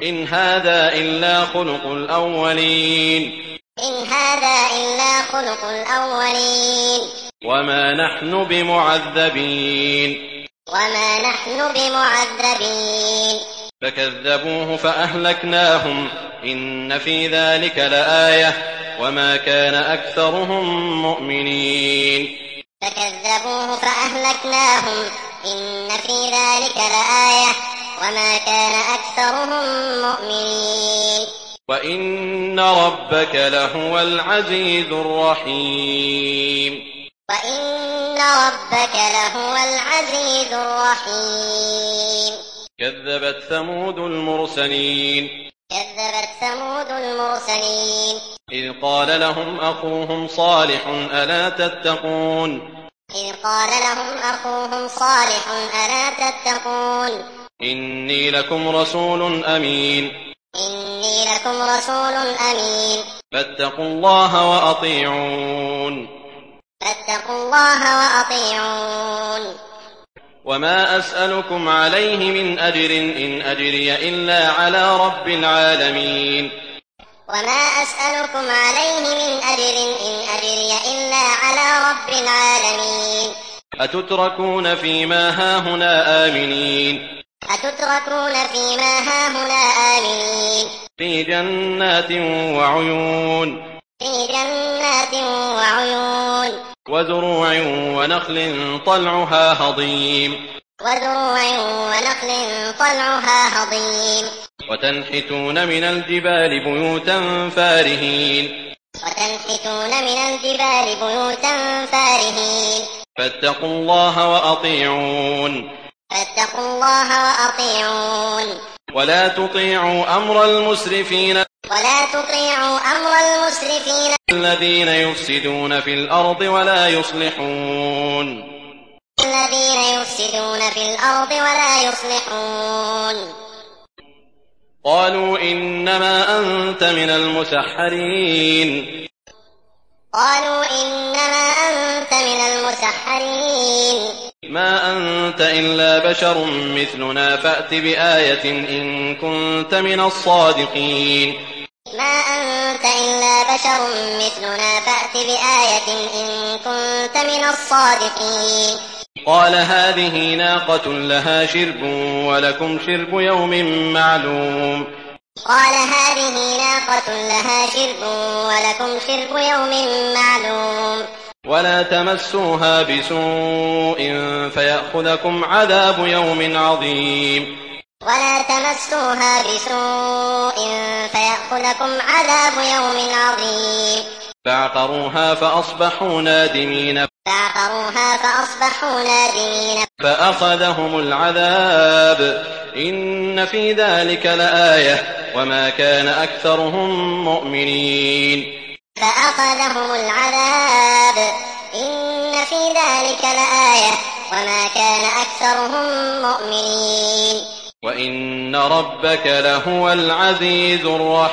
إن هذا إلا خلق الأولين إن هذا إلا خلق الأولين وما نحن بمعذبين وما نحن بمعذبين. فكذبوه فأهلكناهم إن في ذلك لآية وما كان أكثرهم مؤمنين. فكذبوه فأهلكناهم إن في ذلك لآية وما كان أكثرهم مؤمنين. وإن ربك لهو العزيز الرحيم. وإن ربك لهو العزيز الرحيم. كذبت ثمود المرسلين. كذبت ثمود المرسلين إذ قال لهم أخوهم صالح ألا تتقون. إذ قال لهم أخوهم صالح ألا تتقون. إني لكم رسول أمين. إني لكم رسول أمين. فاتقوا الله وأطيعون. فاتقوا الله وأطيعون. وما أسألكم عليه من أجر إن أجري إلا على رب العالمين. وما أسألكم عليه من أجر إن أجري إلا على رب العالمين. أتتركون فيما هاهنا آمنين. أتتركون فيما هاهنا آمنين. في جنات وعيون. في جنات وعيون. وزروع ونخل طلعها هضيم. وزروع ونخل طلعها هضيم. وتنحتون من الجبال بيوتا فارهين. وتنحتون من الجبال بيوتا فارهين. فاتقوا الله وأطيعون. فاتقوا الله وأطيعون. ولا تطيعوا أمر المسرفين. ولا تطيعوا أمر المسرفين الذين يفسدون في الأرض ولا يصلحون. الذين يفسدون في الأرض ولا يصلحون. قالوا إنما أنت من المسحرين. قالوا إنما أنت من المسحرين. ما أنت إلا بشر مثلنا فأت بآية إن كنت من الصادقين. ما أنت إلا بشر مثلنا فأت بآية إن كنت من الصادقين. قال هذه ناقة لها شرب ولكم شرب يوم معلوم. قال هذه ناقة لها شرب ولكم شرب يوم معلوم. ولا تمسوها بسوء فيأخذكم عذاب يوم عظيم. ولا تمسوها بسوء فيأخذكم عذاب يوم عظيم. فعقروها فأصبحوا نادمين. فعقروها فأصبحوا نادمين. فأخذهم العذاب إن في ذلك لآية وما كان أكثرهم مؤمنين. فأخذهم العذاب إن في ذلك لآية وما كان أكثرهم مؤمنين. وإن ربك لهو العزيز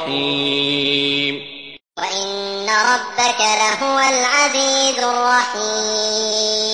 الرحيم. وإن ربك لهو العزيز الرحيم.